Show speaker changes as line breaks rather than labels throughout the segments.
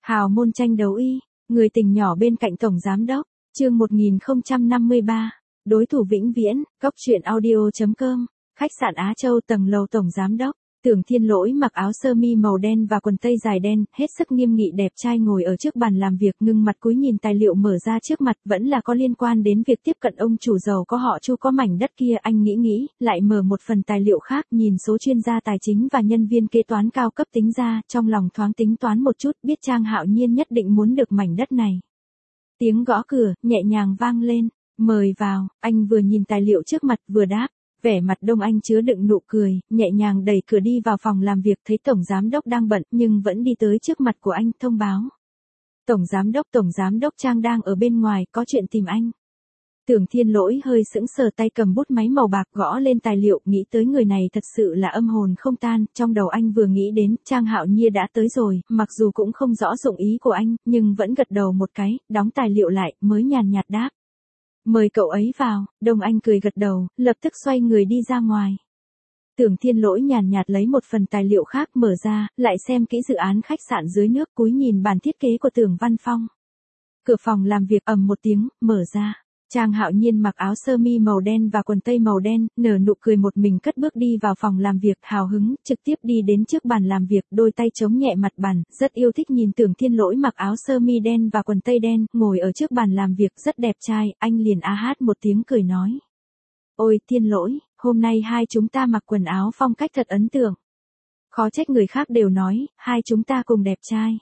Hào môn tranh đấu y, người tình nhỏ bên cạnh tổng giám đốc, chương 1053, đối thủ vĩnh viễn, Cóc truyện audio.com, khách sạn Á Châu tầng lầu tổng giám đốc. Tưởng Thiên Lỗi mặc áo sơ mi màu đen và quần tây dài đen, hết sức nghiêm nghị đẹp trai ngồi ở trước bàn làm việc, ngưng mặt cúi nhìn tài liệu mở ra trước mặt, vẫn là có liên quan đến việc tiếp cận ông chủ giàu có họ Chu có mảnh đất kia. Anh nghĩ, lại mở một phần tài liệu khác, nhìn số chuyên gia tài chính và nhân viên kế toán cao cấp tính ra, trong lòng thoáng tính toán một chút, biết Trang Hạo Nhiên nhất định muốn được mảnh đất này. Tiếng gõ cửa, nhẹ nhàng vang lên, mời vào. Anh vừa nhìn tài liệu trước mặt vừa đáp. Vẻ mặt Đông Anh chứa đựng nụ cười, nhẹ nhàng đẩy cửa đi vào phòng làm việc, thấy tổng giám đốc đang bận nhưng vẫn đi tới trước mặt của anh, thông báo. Tổng giám đốc Trang đang ở bên ngoài, có chuyện tìm anh. Tưởng Thiên Lỗi hơi sững sờ, tay cầm bút máy màu bạc gõ lên tài liệu, nghĩ tới người này thật sự là âm hồn không tan, trong đầu anh vừa nghĩ đến, Trang Hạo Nhiên đã tới rồi, mặc dù cũng không rõ dụng ý của anh, nhưng vẫn gật đầu một cái, đóng tài liệu lại, mới nhàn nhạt đáp. Mời cậu ấy vào. Đông Anh cười gật đầu, lập tức xoay người đi ra ngoài. Tưởng Thiên Lỗi nhàn nhạt lấy một phần tài liệu khác mở ra, lại xem kỹ dự án khách sạn dưới nước, cúi nhìn bản thiết kế của Tưởng Văn Phong. Cửa phòng làm việc ầm một tiếng, mở ra. Trang Hạo Nhiên mặc áo sơ mi màu đen và quần tây màu đen, nở nụ cười một mình cất bước đi vào phòng làm việc, hào hứng, trực tiếp đi đến trước bàn làm việc, đôi tay chống nhẹ mặt bàn, rất yêu thích nhìn Tưởng Thiên Lỗi mặc áo sơ mi đen và quần tây đen, ngồi ở trước bàn làm việc rất đẹp trai, anh liền a hát một tiếng cười nói. Ôi Thiên Lỗi, hôm nay hai chúng ta mặc quần áo phong cách thật ấn tượng. Khó trách người khác đều nói, hai chúng ta cùng đẹp trai.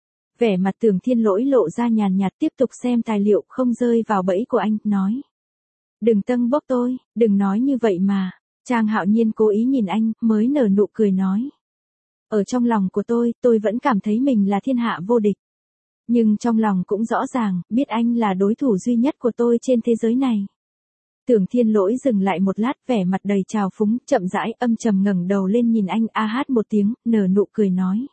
Vẻ mặt Tưởng Thiên Lỗi lộ ra nhàn nhạt, tiếp tục xem tài liệu, không rơi vào bẫy của anh, nói. Đừng tâng bốc tôi, đừng nói như vậy mà. Trang Hạo Nhiên cố ý nhìn anh, mới nở nụ cười nói. Ở trong lòng của tôi vẫn cảm thấy mình là thiên hạ vô địch. Nhưng trong lòng cũng rõ ràng, biết anh là đối thủ duy nhất của tôi trên thế giới này. Tưởng Thiên Lỗi dừng lại một lát, vẻ mặt đầy trào phúng, chậm rãi, âm trầm ngẩng đầu lên nhìn anh, a hát một tiếng, nở nụ cười nói.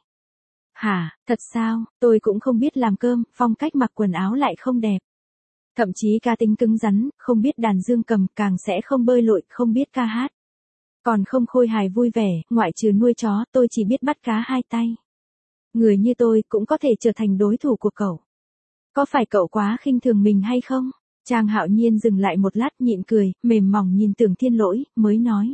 Hả, thật sao, tôi cũng không biết làm cơm, phong cách mặc quần áo lại không đẹp. Thậm chí cá tính cứng rắn, không biết đàn dương cầm, càng sẽ không bơi lội, không biết ca hát. Còn không khôi hài vui vẻ, ngoại trừ nuôi chó, tôi chỉ biết bắt cá hai tay. Người như tôi cũng có thể trở thành đối thủ của cậu. Có phải cậu quá khinh thường mình hay không? Trang Hạo Nhiên dừng lại một lát, nhịn cười, mềm mỏng nhìn Tưởng Thiên Lỗi, mới nói.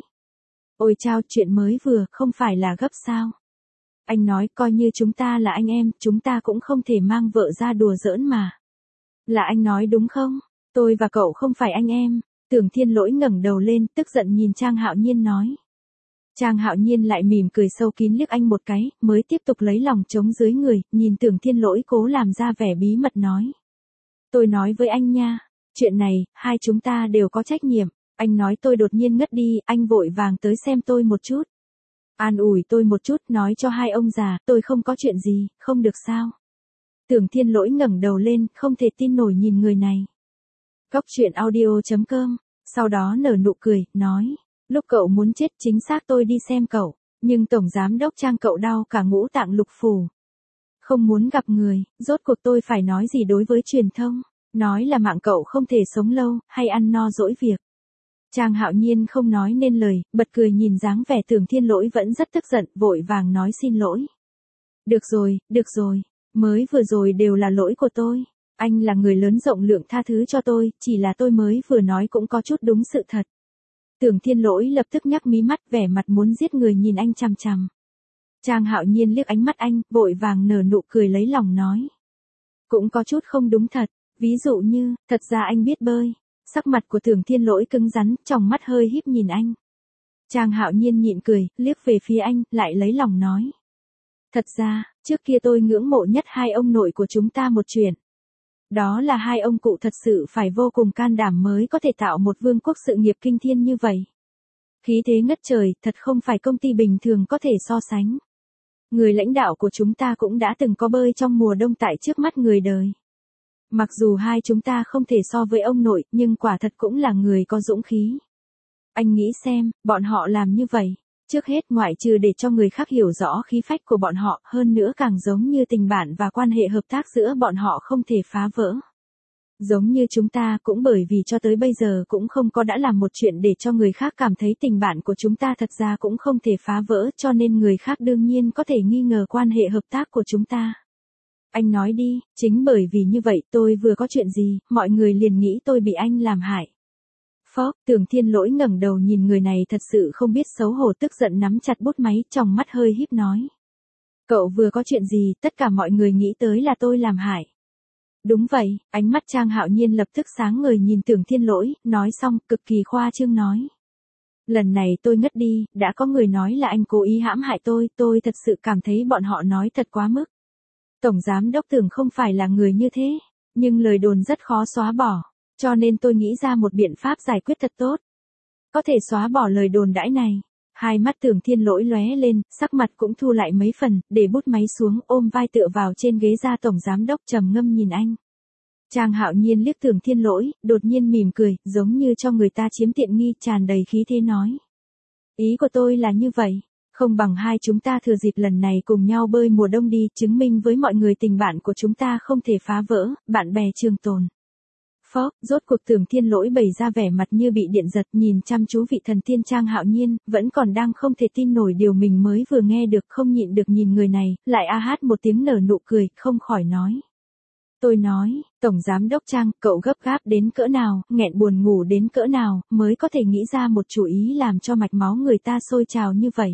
Ôi chao, chuyện mới vừa, không phải là gấp sao? Anh nói, coi như chúng ta là anh em, chúng ta cũng không thể mang vợ ra đùa giỡn mà. Là anh nói đúng không? Tôi và cậu không phải anh em. Tưởng Thiên Lỗi ngẩng đầu lên, tức giận nhìn Trang Hạo Nhiên nói. Trang Hạo Nhiên lại mỉm cười sâu kín liếc anh một cái, mới tiếp tục lấy lòng trống dưới người, nhìn Tưởng Thiên Lỗi cố làm ra vẻ bí mật nói. Tôi nói với anh nha, chuyện này, hai chúng ta đều có trách nhiệm. Anh nói tôi đột nhiên ngất đi, anh vội vàng tới xem tôi một chút. An ủi tôi một chút, nói cho hai ông già, tôi không có chuyện gì, không được sao. Tưởng Thiên Lỗi ngẩng đầu lên, không thể tin nổi nhìn người này. Cóc truyện audio.com, sau đó nở nụ cười, nói, lúc cậu muốn chết chính xác tôi đi xem cậu, nhưng tổng giám đốc Trang cậu đau cả ngũ tạng lục phủ. Không muốn gặp người, rốt cuộc tôi phải nói gì đối với truyền thông, nói là mạng cậu không thể sống lâu, hay ăn no dỗi việc. Trang Hạo Nhiên không nói nên lời, bật cười nhìn dáng vẻ Tưởng Thiên Lỗi vẫn rất tức giận, vội vàng nói xin lỗi. Được rồi, mới vừa rồi đều là lỗi của tôi. Anh là người lớn rộng lượng, tha thứ cho tôi, chỉ là tôi mới vừa nói cũng có chút đúng sự thật. Tưởng Thiên Lỗi lập tức nhắc mí mắt, vẻ mặt muốn giết người nhìn anh chằm chằm. Trang Hạo Nhiên liếc ánh mắt anh, vội vàng nở nụ cười lấy lòng nói. Cũng có chút không đúng thật, ví dụ như, thật ra anh biết bơi. Sắc mặt của Tưởng Thiên Lỗi cứng rắn, tròng mắt hơi híp nhìn anh. Trang Hạo Nhiên nhịn cười, liếc về phía anh, lại lấy lòng nói. Thật ra, trước kia tôi ngưỡng mộ nhất hai ông nội của chúng ta một chuyện. Đó là hai ông cụ thật sự phải vô cùng can đảm mới có thể tạo một vương quốc sự nghiệp kinh thiên như vậy. Khí thế ngất trời, thật không phải công ty bình thường có thể so sánh. Người lãnh đạo của chúng ta cũng đã từng có bơi trong mùa đông tại trước mắt người đời. Mặc dù hai chúng ta không thể so với ông nội, nhưng quả thật cũng là người có dũng khí. Anh nghĩ xem, bọn họ làm như vậy, trước hết ngoại trừ để cho người khác hiểu rõ khí phách của bọn họ, hơn nữa càng giống như tình bạn và quan hệ hợp tác giữa bọn họ không thể phá vỡ. Giống như chúng ta cũng bởi vì cho tới bây giờ cũng không có đã làm một chuyện để cho người khác cảm thấy tình bạn của chúng ta thật ra cũng không thể phá vỡ, cho nên người khác đương nhiên có thể nghi ngờ quan hệ hợp tác của chúng ta. Anh nói đi, chính bởi vì như vậy tôi vừa có chuyện gì, mọi người liền nghĩ tôi bị anh làm hại. Phó, Tưởng Thiên Lỗi ngẩng đầu nhìn người này thật sự không biết xấu hổ, tức giận nắm chặt bút máy, trong mắt hơi híp nói. Cậu vừa có chuyện gì, tất cả mọi người nghĩ tới là tôi làm hại. Đúng vậy, ánh mắt Trang Hạo Nhiên lập tức sáng ngời nhìn Tưởng Thiên Lỗi, nói xong, cực kỳ khoa trương nói. Lần này tôi ngất đi, đã có người nói là anh cố ý hãm hại tôi thật sự cảm thấy bọn họ nói thật quá mức. Tổng giám đốc Tưởng không phải là người như thế, nhưng lời đồn rất khó xóa bỏ, cho nên tôi nghĩ ra một biện pháp giải quyết thật tốt. Có thể xóa bỏ lời đồn đãi này. Hai mắt Tưởng Thiên Lỗi lóe lên, sắc mặt cũng thu lại mấy phần, để bút máy xuống, ôm vai tựa vào trên ghế ra tổng giám đốc trầm ngâm nhìn anh. Trang Hạo Nhiên liếc Tưởng Thiên Lỗi, đột nhiên mỉm cười, giống như cho người ta chiếm tiện nghi, tràn đầy khí thế nói. Ý của tôi là như vậy, không bằng hai chúng ta thừa dịp lần này cùng nhau bơi mùa đông đi, chứng minh với mọi người tình bạn của chúng ta không thể phá vỡ, bạn bè trường tồn. Phó, rốt cuộc Tưởng Thiên Lỗi bày ra vẻ mặt như bị điện giật, nhìn chăm chú vị thần tiên Trang Hạo Nhiên, vẫn còn đang không thể tin nổi điều mình mới vừa nghe được, không nhịn được nhìn người này, lại a hát một tiếng nở nụ cười, không khỏi nói. Tôi nói, Tổng Giám Đốc Trang, cậu gấp gáp đến cỡ nào, nghẹn buồn ngủ đến cỡ nào, mới có thể nghĩ ra một chủ ý làm cho mạch máu người ta sôi trào như vậy.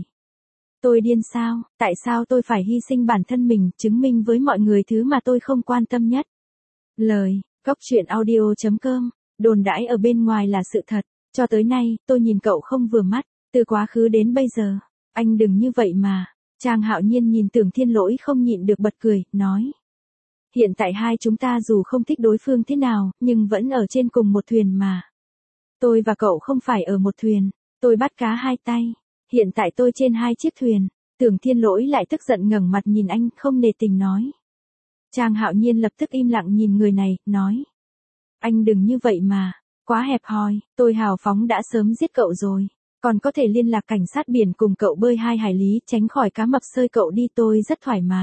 Tôi điên sao, tại sao tôi phải hy sinh bản thân mình, chứng minh với mọi người thứ mà tôi không quan tâm nhất. Lời, Cóc Truyện Audio.com, đồn đãi ở bên ngoài là sự thật, cho tới nay, tôi nhìn cậu không vừa mắt, từ quá khứ đến bây giờ, anh đừng như vậy mà. Trang Hạo Nhiên nhìn Tưởng Thiên Lỗi không nhịn được bật cười, nói. Hiện tại hai chúng ta dù không thích đối phương thế nào, nhưng vẫn ở trên cùng một thuyền mà. Tôi và cậu không phải ở một thuyền, tôi bắt cá hai tay, hiện tại tôi trên hai chiếc thuyền. Tưởng Thiên Lỗi lại tức giận ngẩng mặt nhìn anh, không nề tình nói. Trang Hạo Nhiên lập tức im lặng nhìn người này, nói. Anh đừng như vậy mà, quá hẹp hòi, tôi hào phóng đã sớm giết cậu rồi, còn có thể liên lạc cảnh sát biển cùng cậu bơi 2 hải lý, tránh khỏi cá mập sơi cậu đi, tôi rất thoải mái.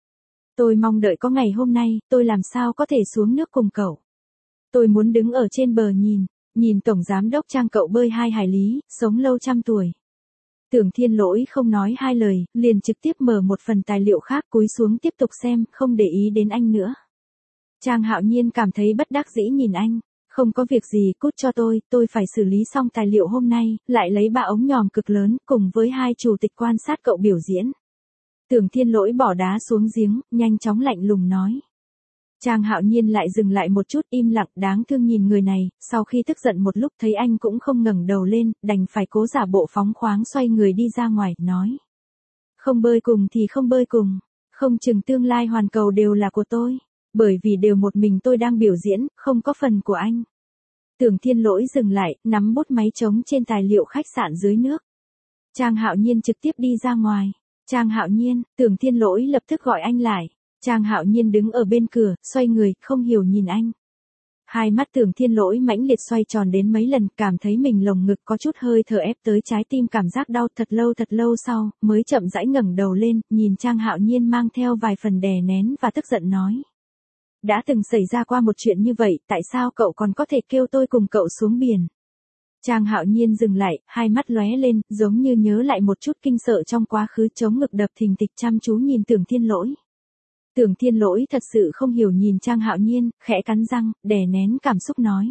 Tôi mong đợi có ngày hôm nay, tôi làm sao có thể xuống nước cùng cậu. Tôi muốn đứng ở trên bờ nhìn Tổng Giám Đốc Trang cậu bơi 2 hải lý, sống lâu trăm tuổi. Tưởng Thiên Lỗi không nói hai lời, liền trực tiếp mở một phần tài liệu khác, cúi xuống tiếp tục xem, không để ý đến anh nữa. Trang Hạo Nhiên cảm thấy bất đắc dĩ nhìn anh, không có việc gì, cút cho tôi phải xử lý xong tài liệu hôm nay, lại lấy 3 ống nhòm cực lớn, cùng với 2 chủ tịch quan sát cậu biểu diễn. Tưởng Thiên Lỗi bỏ đá xuống giếng, nhanh chóng lạnh lùng nói. Trang Hạo Nhiên lại dừng lại một chút, im lặng, đáng thương nhìn người này, sau khi tức giận một lúc thấy anh cũng không ngẩng đầu lên, đành phải cố giả bộ phóng khoáng xoay người đi ra ngoài, nói. Không bơi cùng thì không bơi cùng, không chừng tương lai hoàn cầu đều là của tôi, bởi vì đều một mình tôi đang biểu diễn, không có phần của anh. Tưởng Thiên Lỗi dừng lại, nắm bút máy trống trên tài liệu khách sạn dưới nước. Trang Hạo Nhiên trực tiếp đi ra ngoài. Trang Hạo Nhiên, Tưởng Thiên Lỗi lập tức gọi anh lại. Trang Hạo Nhiên đứng ở bên cửa, xoay người, không hiểu nhìn anh. Hai mắt Tưởng Thiên Lỗi mãnh liệt xoay tròn đến mấy lần, cảm thấy mình lồng ngực có chút hơi thở ép tới trái tim, cảm giác đau thật lâu sau, mới chậm rãi ngẩng đầu lên, nhìn Trang Hạo Nhiên mang theo vài phần đè nén và tức giận nói. Đã từng xảy ra qua một chuyện như vậy, tại sao cậu còn có thể kêu tôi cùng cậu xuống biển? Trang Hạo Nhiên dừng lại, hai mắt lóe lên, giống như nhớ lại một chút kinh sợ trong quá khứ, chống ngực đập thình thịch chăm chú nhìn Tưởng Thiên Lỗi. Tưởng Thiên Lỗi thật sự không hiểu nhìn Trang Hạo Nhiên, khẽ cắn răng, đè nén cảm xúc nói.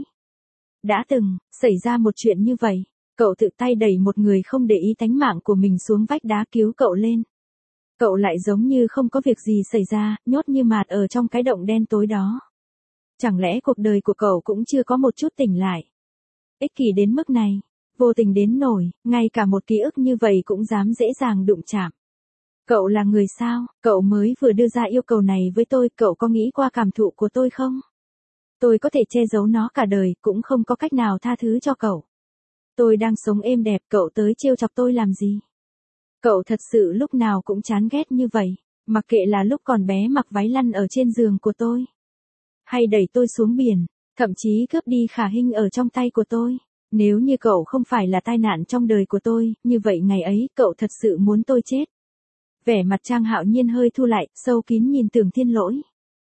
Đã từng, xảy ra một chuyện như vậy, cậu tự tay đẩy một người không để ý tánh mạng của mình xuống vách đá cứu cậu lên. Cậu lại giống như không có việc gì xảy ra, nhốt như mạt ở trong cái động đen tối đó. Chẳng lẽ cuộc đời của cậu cũng chưa có một chút tỉnh lại? Ích kỷ đến mức này, vô tình đến nổi, ngay cả một ký ức như vậy cũng dám dễ dàng đụng chạm. Cậu là người sao, cậu mới vừa đưa ra yêu cầu này với tôi, cậu có nghĩ qua cảm thụ của tôi không? Tôi có thể che giấu nó cả đời, cũng không có cách nào tha thứ cho cậu. Tôi đang sống êm đẹp, cậu tới trêu chọc tôi làm gì? Cậu thật sự lúc nào cũng chán ghét như vậy, mặc kệ là lúc còn bé mặc váy lăn ở trên giường của tôi, hay đẩy tôi xuống biển, thậm chí cướp đi Khả Hinh ở trong tay của tôi. Nếu như cậu không phải là tai nạn trong đời của tôi, như vậy ngày ấy cậu thật sự muốn tôi chết. Vẻ mặt Trang Hạo Nhiên hơi thu lại, sâu kín nhìn Tưởng Thiên Lỗi.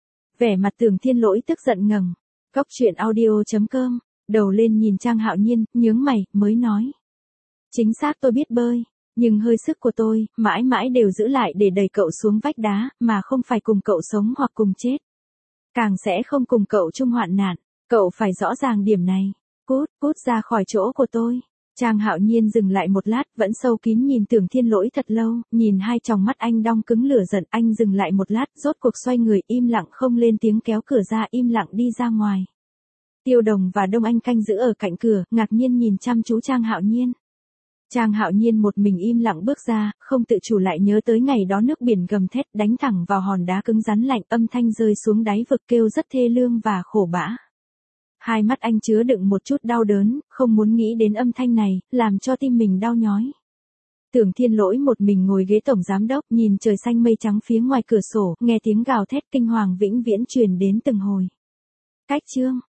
Vẻ mặt Tưởng Thiên Lỗi tức giận ngẩng. Cóc Truyện Audio.com, đầu lên nhìn Trang Hạo Nhiên, nhướng mày, mới nói. Chính xác tôi biết bơi, Nhưng hơi sức của tôi, mãi mãi đều giữ lại để đẩy cậu xuống vách đá, mà không phải cùng cậu sống hoặc cùng chết. Càng sẽ không cùng cậu chung hoạn nạn. Cậu phải rõ ràng điểm này. Cút, cút ra khỏi chỗ của tôi. Trang Hạo Nhiên dừng lại một lát, vẫn sâu kín nhìn Tưởng Thiên Lỗi thật lâu, nhìn hai tròng mắt anh đong cứng lửa giận, anh dừng lại một lát, rốt cuộc xoay người im lặng không lên tiếng kéo cửa ra, im lặng đi ra ngoài. Tiêu Đồng và Đông Anh canh giữ ở cạnh cửa, ngạc nhiên nhìn chăm chú Trang Hạo Nhiên. Trang Hạo Nhiên một mình im lặng bước ra, không tự chủ lại nhớ tới ngày đó nước biển gầm thét đánh thẳng vào hòn đá cứng rắn lạnh, âm thanh rơi xuống đáy vực kêu rất thê lương và khổ bã. Hai mắt anh chứa đựng một chút đau đớn, không muốn nghĩ đến âm thanh này, làm cho tim mình đau nhói. Tưởng Thiên Lỗi một mình ngồi ghế tổng giám đốc, nhìn trời xanh mây trắng phía ngoài cửa sổ, nghe tiếng gào thét kinh hoàng vĩnh viễn truyền đến từng hồi. Cách chương